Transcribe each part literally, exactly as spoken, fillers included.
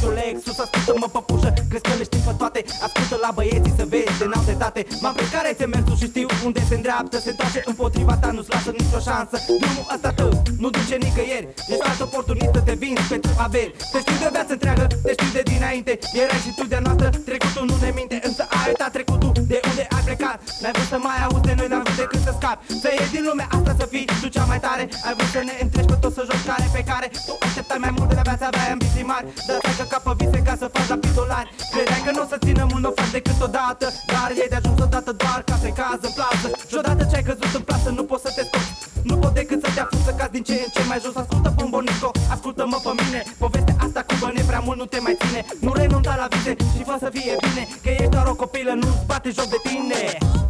coleg sus, ascultă-mă păpușă, crezi că le știi pe toate? Ascultă la băieții să vezi de n-au dreptate. M-am pe care ți-e mersul și știu unde se îndreaptă. Se întoarce împotriva ta, nu-ți lasă nicio șansă. Drumul ăsta tău nu duce nicăieri. Ești alt oportunistă, te vinzi pentru averi. Te știu de viață întreagă, te știu de dinainte. Erai și tu de-a noastră, trecutul nu ne minte. Însă ai uitat trecutul, de unde ai plecat. N-ai vrut să mai auzi de noi, n-am vrut decât să scapi. Să ieși din lumea asta, să fii tu cea mai tare. Ai vrut să ne întregi pe toți, să joci care pe care. Tu așteptai mai mult de la viața, aveai ambiții mari. Dar ți-ai căcat pe vise ca să faci rapid dolari. Credeai că nu o să țină mult, n-o faci decât odată. Dar e de ajuns odată doar ca să-i cază în plasă. Și odată ce ai căzut în plasă, nu poți să te scoți. Nu pot decât să te apuci să cazi din ce în ce mai jos. Ascultă Bombonico, ascultă-mă pe mine. Povestea asta cu băne prea mult nu te mai ține. Nu renunța la vise și fă să fie bine. Că ești doar o copilă, nu-ți bate joc de tine.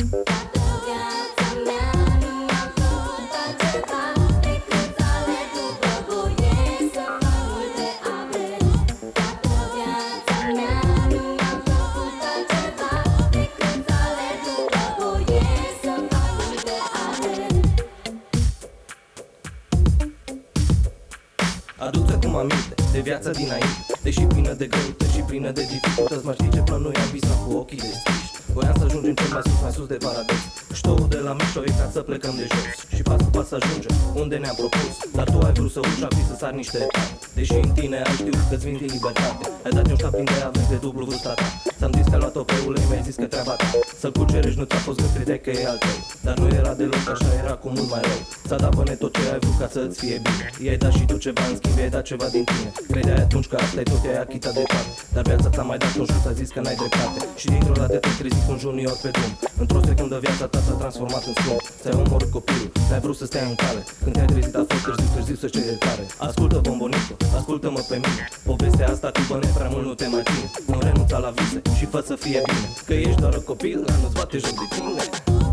Adu-ți acum aminte de viața dinainte. Deși plină de greutăți și plină de dificultăți, mă știi ce plănuiam, visam cu ochii deschiși. Voiam să ajungem cel mai sus, mai sus de paradis. Ștou de la mișo e ca să plecăm de jos. Și pas cu pas să ajungem unde ne-am propus. Dar tu ai vrut să urci rapid, să sari niște etape. Deși în tine ai știut că-ți vin din libertate. Ai dat un ștap plin de averi de dublu vârsta ta. Ți-am zis că ai luat-o pe ulei, mi-ai zis că treaba ta să-l cucerești nu ți-a fost greu, credeai că e al tău. Dar nu era deloc așa, era cu mult mai rău. Ți-a dat până tot ce ai vrut ca să-ți fie bine. I-ai dat și tu ceva în schimb, i-ai dat ceva din tine. Credeai atunci că asta e tot, te-ai achitat de toate. Dar viața ți-a mai dat un șut, ți-a zis că n-ai dreptate. Și dintr-o dată te-ai trezit un junior pe drum. Într-o secundă viața ta s-a transformat în scop. Ți-ai omorât copilul, ți-ai vrut să stai în cale. Când te-ai trezit a fost târziu, târziu să ceri iertare. Ascultă Bombonico, ascultă-mă pe mine. Povestea asta cu băne prea mult nu te mai ține. Nu renunța la vise și fă să fie bine. Că ești doar o copil, dar nu-ți bate joc de tine.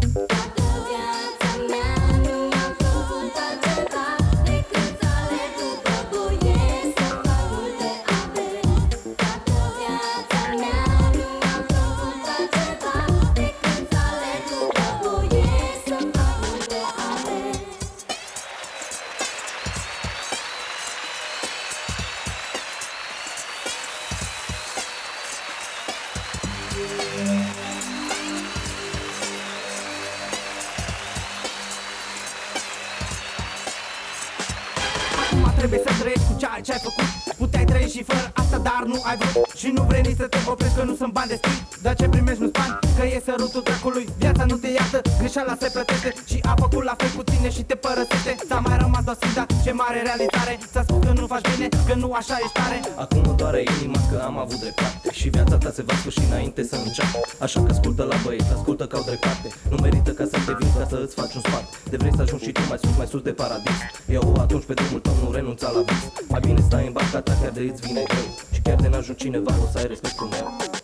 Acum trebuie să trăiești cu ceea ce ai făcut. Puteai trăi și fără asta, dar nu ai vrut. Și nu vrei nici să te oprești, că nu sunt bani de strig. Dar ce primești nu-ți bani, că e sărutul dracului. Viața nu te iartă, greșeala se plătește. Și a făcut la fel cu tine și te părăsește. Ți-a mai rămas doar sfida, ce mare realizare. Ți-a spus că nu faci bine, că nu așa ești tare. Acum îmi doare inima că am avut dreptate. Și viața ta se va sfârși înainte să înceapă. Așa că ascultă la băieți, ascultă că au dreptate. Nu merită ca să te vinzi, ca să îți faci un spate. De vrei să ajungi și tu mai sus, mai sus de paradis. Eu atunci pe drumul tău nu renunța la vis. Mai bine stai în barca ta chiar de îți vine greu. Și chiar de n-ajung cineva o să ai respectul meu.